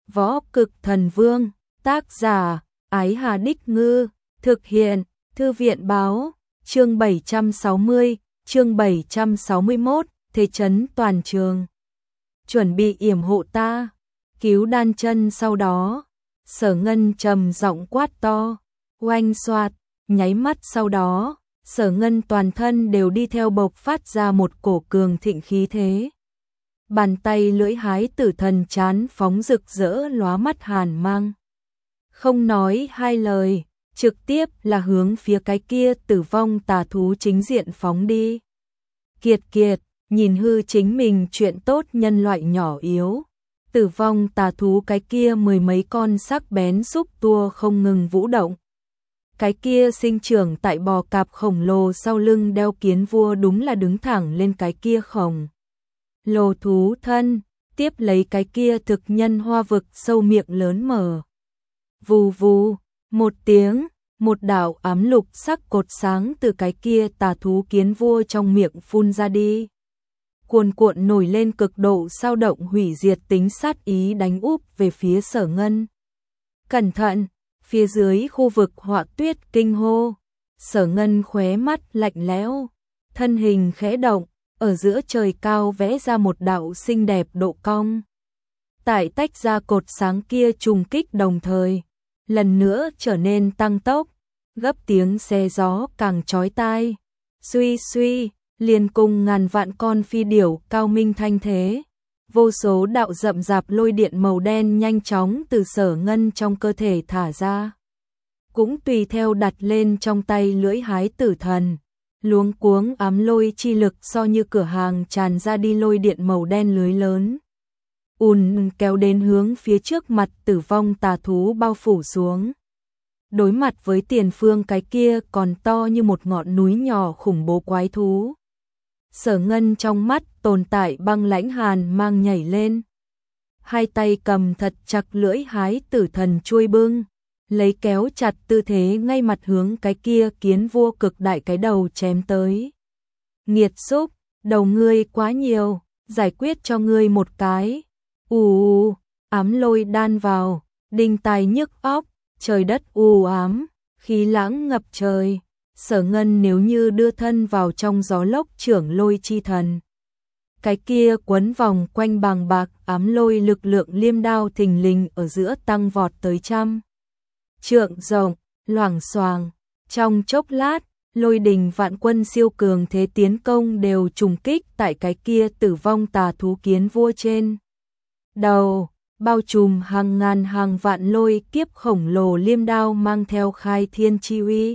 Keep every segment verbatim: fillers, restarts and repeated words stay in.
Võ Cực Thần Vương, tác giả, Ái Hà Đích Ngư, thực hiện, Thư viện báo, chương bảy trăm sáu mươi, chương bảy trăm sáu mươi mốt, thế chấn toàn trường. Chuẩn bị yểm hộ ta, cứu đan chân sau đó, Sở Ngân trầm giọng quát to, oanh xoạt, nháy mắt sau đó, Sở Ngân toàn thân đều đi theo bộc phát ra một cổ cường thịnh khí thế. Bàn tay lưỡi hái tử thần chán phóng rực rỡ lóa mắt hàn mang. Không nói hai lời, trực tiếp là hướng phía cái kia tử vong tà thú chính diện phóng đi. Kiệt kiệt, nhìn hư chính mình chuyện tốt nhân loại nhỏ yếu. Tử vong tà thú cái kia mười mấy con sắc bén xúc tua không ngừng vũ động. Cái kia sinh trưởng tại bò cạp khổng lồ sau lưng đeo kiến vua đúng là đứng thẳng lên cái kia khổng lồ thú thân, tiếp lấy cái kia thực nhân hoa vực sâu miệng lớn mở. Vù vù, một tiếng, một đạo ám lục sắc cột sáng từ cái kia tà thú kiến vua trong miệng phun ra đi. Cuồn cuộn nổi lên cực độ sao động hủy diệt tính sát ý đánh úp về phía Sở Ngân. Cẩn thận, phía dưới khu vực Họa Tuyết kinh hô. Sở Ngân khóe mắt lạnh lẽo, thân hình khẽ động, ở giữa trời cao vẽ ra một đạo xinh đẹp độ cong. Tại tách ra cột sáng kia trùng kích đồng thời, lần nữa trở nên tăng tốc, gấp tiếng xe gió càng chói tai. Suy suy, liền cùng ngàn vạn con phi điểu cao minh thanh thế. Vô số đạo rậm rạp lôi điện màu đen nhanh chóng từ Sở Ngân trong cơ thể thả ra. Cũng tùy theo đặt lên trong tay lưỡi hái tử thần. Luống cuống ám lôi chi lực so như cửa hàng tràn ra đi lôi điện màu đen lưới lớn. Ùn kéo đến hướng phía trước mặt tử vong tà thú bao phủ xuống. Đối mặt với tiền phương cái kia còn to như một ngọn núi nhỏ khủng bố quái thú. Sở Ngân trong mắt tồn tại băng lãnh hàn mang nhảy lên. Hai tay cầm thật chặt lưỡi hái tử thần chuôi bưng, lấy kéo chặt tư thế ngay mặt hướng cái kia kiến vua cực đại cái đầu chém tới. Nghiệt xúc, đầu ngươi quá nhiều, giải quyết cho ngươi một cái. Ù, ám lôi đan vào, đinh tai nhức óc, trời đất u ám, khí lãng ngập trời. Sở Ngân nếu như đưa thân vào trong gió lốc trưởng lôi chi thần. Cái kia quấn vòng quanh bàng bạc ám lôi lực lượng liêm đao thình lình ở giữa tăng vọt tới trăm trượng rộng, loảng xoàng. Trong chốc lát, lôi đình vạn quân siêu cường thế tiến công đều trùng kích tại cái kia tử vong tà thú kiến vua trên đầu, bao trùm hàng ngàn hàng vạn lôi kiếp khổng lồ liêm đao mang theo khai thiên chi uy.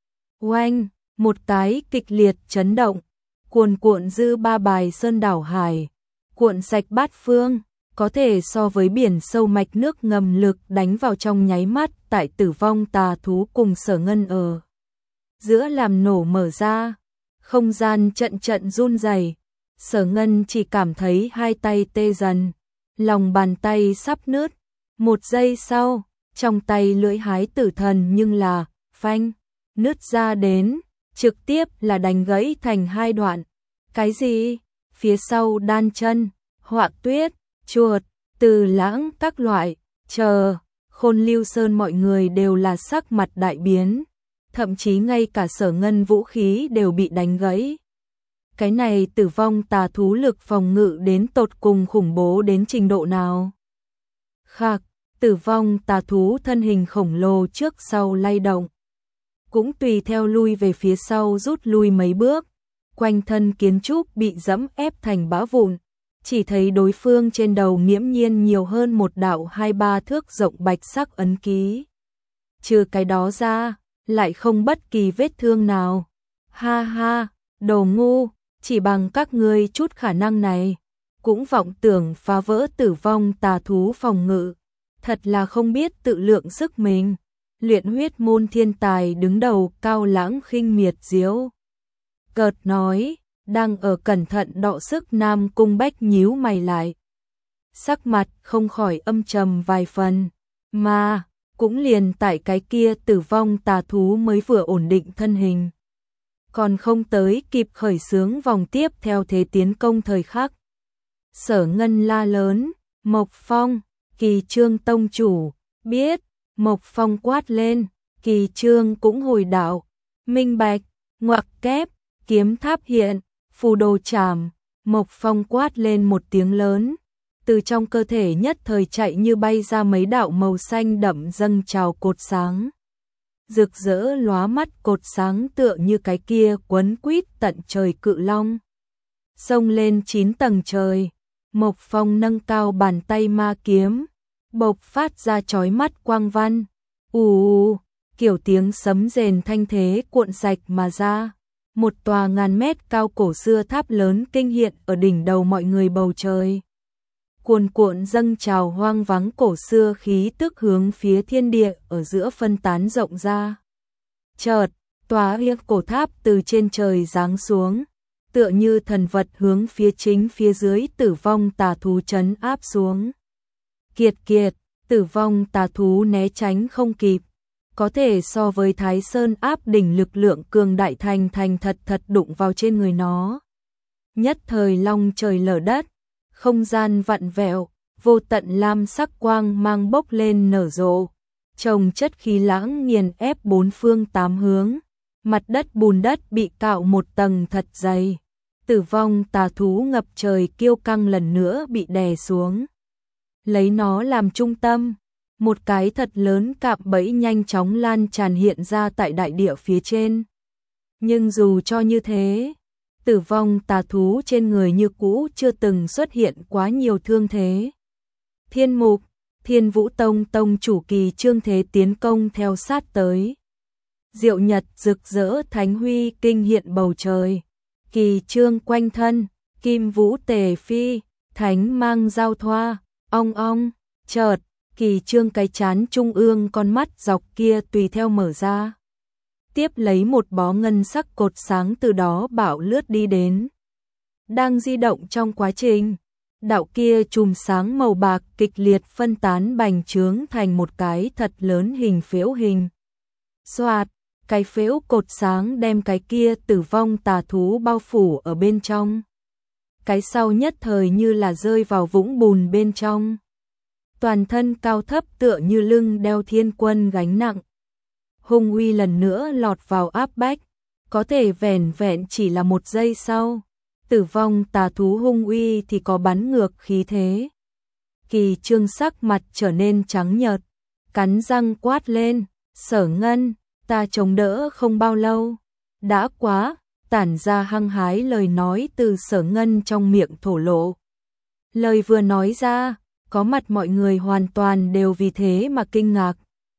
Oanh, một cái kịch liệt chấn động, cuồn cuộn dư ba bài sơn đảo hải, cuộn sạch bát phương, có thể so với biển sâu mạch nước ngầm lực đánh vào trong nháy mắt tại tử vong tà thú cùng Sở Ngân ở giữa làm nổ mở ra, không gian trận trận run rẩy. Sở Ngân chỉ cảm thấy hai tay tê dần, lòng bàn tay sắp nứt. Một giây sau, trong tay lưỡi hái tử thần nhưng là phanh nứt ra đến, trực tiếp là đánh gãy thành hai đoạn. Cái gì? Phía sau đan chân, Họa Tuyết, chuột, Từ Lãng các loại, chờ, Khôn Lưu Sơn mọi người đều là sắc mặt đại biến, thậm chí ngay cả Sở Ngân vũ khí đều bị đánh gãy. Cái này tử vong tà thú lực phòng ngự đến tột cùng khủng bố đến trình độ nào? Khạc, tử vong tà thú thân hình khổng lồ trước sau lay động, cũng tùy theo lui về phía sau rút lui mấy bước, quanh thân kiến trúc bị dẫm ép thành bã vụn, chỉ thấy đối phương trên đầu nghiễm nhiên nhiều hơn một đạo hai ba thước rộng bạch sắc ấn ký. Trừ cái đó ra, lại không bất kỳ vết thương nào. Ha ha, đồ ngu, chỉ bằng các ngươi chút khả năng này, cũng vọng tưởng phá vỡ tử vong tà thú phòng ngự, thật là không biết tự lượng sức mình. Luyện huyết môn thiên tài đứng đầu Cao Lãng khinh miệt diếu cợt nói, đang ở cẩn thận đọ sức Nam Cung Bách nhíu mày lại. Sắc mặt không khỏi âm trầm vài phần, mà cũng liền tại cái kia tử vong tà thú mới vừa ổn định thân hình, còn không tới kịp khởi xướng vòng tiếp theo thế tiến công thời khắc. Sở Ngân la lớn, Mộc Phong, Kỳ Trương tông chủ, biết, Mộc Phong quát lên, Kỳ Trương cũng hồi đạo, minh bạch, ngoặc kép, kiếm tháp hiện, phù đồ chảm, Mộc Phong quát lên một tiếng lớn, từ trong cơ thể nhất thời chạy như bay ra mấy đạo màu xanh đậm dâng trào cột sáng. Rực rỡ lóa mắt cột sáng tựa như cái kia quấn quýt tận trời cự long. Xông lên chín tầng trời, Mộc Phong nâng cao bàn tay ma kiếm, bộc phát ra chói mắt quang văn. Ù ù, kiểu tiếng sấm rền thanh thế cuộn sạch mà ra. Một tòa ngàn mét cao cổ xưa tháp lớn kinh hiện ở đỉnh đầu mọi người bầu trời. Cuồn cuộn dâng trào hoang vắng cổ xưa khí tức hướng phía thiên địa ở giữa phân tán rộng ra. Chợt, tòa yếc cổ tháp từ trên trời giáng xuống, tựa như thần vật hướng phía chính phía dưới tử vong tà thú trấn áp xuống. Kiệt kiệt, tử vong tà thú né tránh không kịp, có thể so với Thái Sơn áp đỉnh lực lượng cường đại thành thành thật thật đụng vào trên người nó. Nhất thời long trời lở đất, không gian vặn vẹo, vô tận lam sắc quang mang bốc lên nở rộ, chồng chất khí lãng nghiền ép bốn phương tám hướng, mặt đất bùn đất bị cạo một tầng thật dày. Tử vong tà thú ngập trời kiêu căng lần nữa bị đè xuống. Lấy nó làm trung tâm, một cái thật lớn cạm bẫy nhanh chóng lan tràn hiện ra tại đại địa phía trên. Nhưng dù cho như thế, tử vong tà thú trên người như cũ chưa từng xuất hiện quá nhiều thương thế. Thiên Mục, Thiên Vũ Tông tông chủ Kỳ Trương thế tiến công theo sát tới. Diệu nhật rực rỡ thánh huy kinh hiện bầu trời. Kỳ Trương quanh thân, kim vũ tề phi, thánh mang giao thoa, ong ong, chợt, Kỳ Trương cái chán trung ương con mắt dọc kia tùy theo mở ra. Tiếp lấy một bó ngân sắc cột sáng từ đó bạo lướt đi đến. Đang di động trong quá trình, đạo kia chùm sáng màu bạc kịch liệt phân tán bành trướng thành một cái thật lớn hình phễu hình. Xoạt, cái phễu cột sáng đem cái kia tử vong tà thú bao phủ ở bên trong. Cái sau nhất thời như là rơi vào vũng bùn bên trong. Toàn thân cao thấp tựa như lưng đeo thiên quân gánh nặng. Hung uy lần nữa lọt vào áp bách, có thể vẻn vẹn chỉ là một giây sau. Tử vong tà thú hung uy thì có bắn ngược khí thế. Kỳ Trương sắc mặt trở nên trắng nhợt, cắn răng quát lên, Sở Ngân, ta chống đỡ không bao lâu. Đã quá, tản ra hăng hái lời nói từ Sở Ngân trong miệng thổ lộ. Lời vừa nói ra, có mặt mọi người hoàn toàn đều vì thế mà kinh ngạc.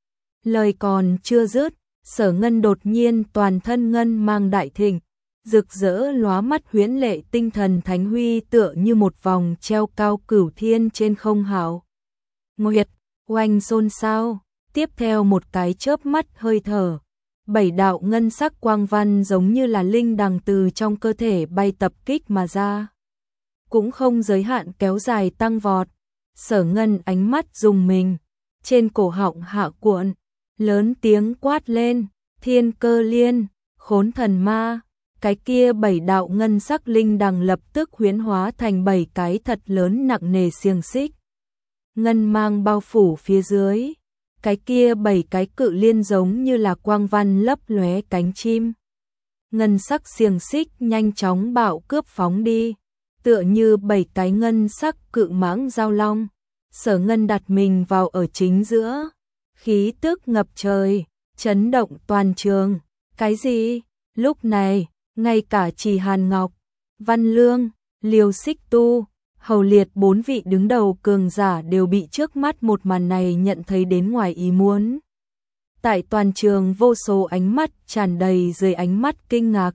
Lời còn chưa dứt, Sở Ngân đột nhiên toàn thân ngân mang đại thịnh, rực rỡ lóa mắt huyễn lệ tinh thần thánh huy tựa như một vòng treo cao cửu thiên trên không hào. Nguyệt, oanh xôn xao, tiếp theo một cái chớp mắt hơi thở, bảy đạo ngân sắc quang văn giống như là linh đằng từ trong cơ thể bay tập kích mà ra. Cũng không giới hạn kéo dài tăng vọt, Sở Ngân ánh mắt rùng mình, trên cổ họng hạ cuộn, lớn tiếng quát lên, Thiên Cơ Liên, Khốn Thần Ma. Cái kia bảy đạo ngân sắc linh đằng lập tức huyễn hóa thành bảy cái thật lớn nặng nề xiềng xích. Ngân mang bao phủ phía dưới, cái kia bảy cái cự liên giống như là quang văn lấp lóe cánh chim. Ngân sắc xiềng xích nhanh chóng bạo cướp phóng đi, tựa như bảy cái ngân sắc cự mãng giao long. Sở Ngân đặt mình vào ở chính giữa, khí tức ngập trời, chấn động toàn trường. Cái gì? Lúc này, ngay cả Trì Hàn Ngọc, Văn Lương, Liêu Xích Tu, Hầu Liệt bốn vị đứng đầu cường giả đều bị trước mắt một màn này nhận thấy đến ngoài ý muốn. Tại toàn trường vô số ánh mắt tràn đầy dưới ánh mắt kinh ngạc.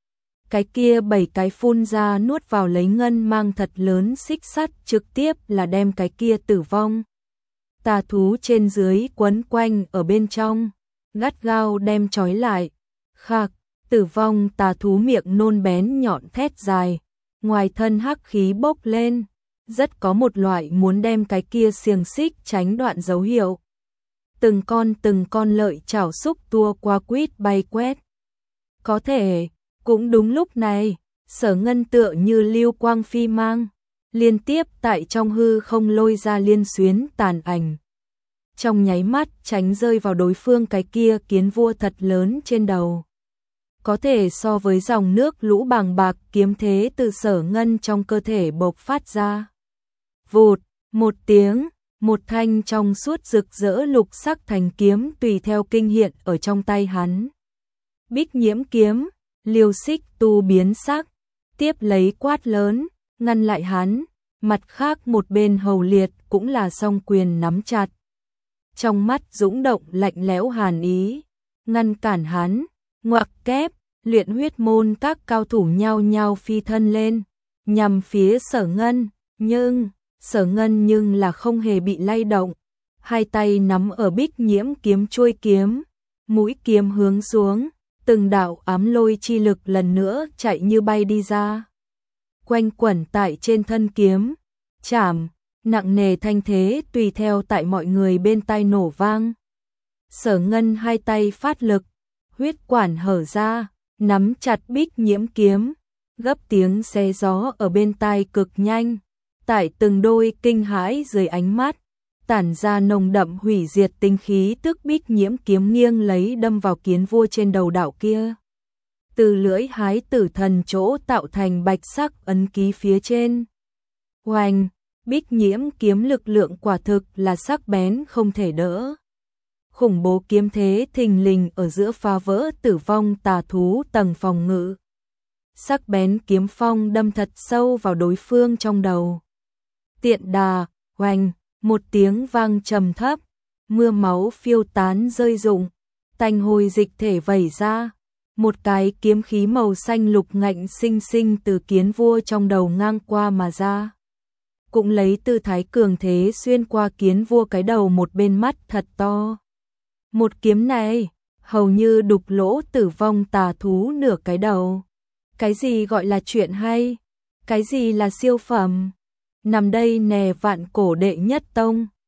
Cái kia bảy cái phun ra nuốt vào lấy ngân mang thật lớn xích sắt trực tiếp là đem cái kia tử vong. Tà thú trên dưới quấn quanh ở bên trong, gắt gao đem trói lại. Khạc, tử vong tà thú miệng nôn bén nhọn thét dài, ngoài thân hắc khí bốc lên, rất có một loại muốn đem cái kia xiềng xích tránh đoạn dấu hiệu. Từng con từng con lợi chảo xúc tua qua quýt bay quét. Có thể, cũng đúng lúc này, Sở Ngân tựa như lưu quang phi mang, liên tiếp tại trong hư không lôi ra liên xuyến tàn ảnh. Trong nháy mắt tránh rơi vào đối phương cái kia kiến vua thật lớn trên đầu. Có thể so với dòng nước lũ bàng bạc kiếm thế từ Sở Ngân trong cơ thể bộc phát ra. Vụt, một tiếng, một thanh trong suốt rực rỡ lục sắc thành kiếm tùy theo kinh hiện ở trong tay hắn. Bích Nhiễm kiếm, Liêu Xích Tu biến sắc, tiếp lấy quát lớn, ngăn lại hắn, mặt khác một bên Hầu Liệt cũng là song quyền nắm chặt. Trong mắt dũng động lạnh lẽo hàn ý, ngăn cản hắn, ngoặc kép, luyện huyết môn các cao thủ nhao nhao phi thân lên, nhằm phía Sở Ngân, nhưng, Sở Ngân nhưng là không hề bị lay động, hai tay nắm ở Bích Nhiễm kiếm chuôi kiếm, mũi kiếm hướng xuống, từng đạo ám lôi chi lực lần nữa chạy như bay đi ra. Quanh quẩn tại trên thân kiếm, chảm, nặng nề thanh thế tùy theo tại mọi người bên tai nổ vang. Sở Ngân hai tay phát lực, huyết quản hở ra, nắm chặt Bích Nhiễm kiếm, gấp tiếng xé gió ở bên tai cực nhanh, tại từng đôi kinh hãi dưới ánh mắt, tản ra nồng đậm hủy diệt tinh khí, tức Bích Nhiễm kiếm nghiêng lấy đâm vào kiến vua trên đầu đạo kia. Từ lưỡi hái tử thần chỗ tạo thành bạch sắc ấn ký phía trên. Oanh, Bích Nhiễm kiếm lực lượng quả thực là sắc bén không thể đỡ. Khủng bố kiếm thế thình lình ở giữa phá vỡ tử vong tà thú tầng phòng ngự. Sắc bén kiếm phong đâm thật sâu vào đối phương trong đầu. Tiện đà, oanh, một tiếng vang trầm thấp, mưa máu phiêu tán rơi rụng, tanh hôi dịch thể vẩy ra. Một cái kiếm khí màu xanh lục ngạnh sinh sinh từ kiến vua trong đầu ngang qua mà ra. Cũng lấy tư thái cường thế xuyên qua kiến vua cái đầu một bên mắt thật to. Một kiếm này, hầu như đục lỗ tử vong tà thú nửa cái đầu. Cái gì gọi là chuyện hay? Cái gì là siêu phẩm? Nằm đây nè vạn cổ đệ nhất tông,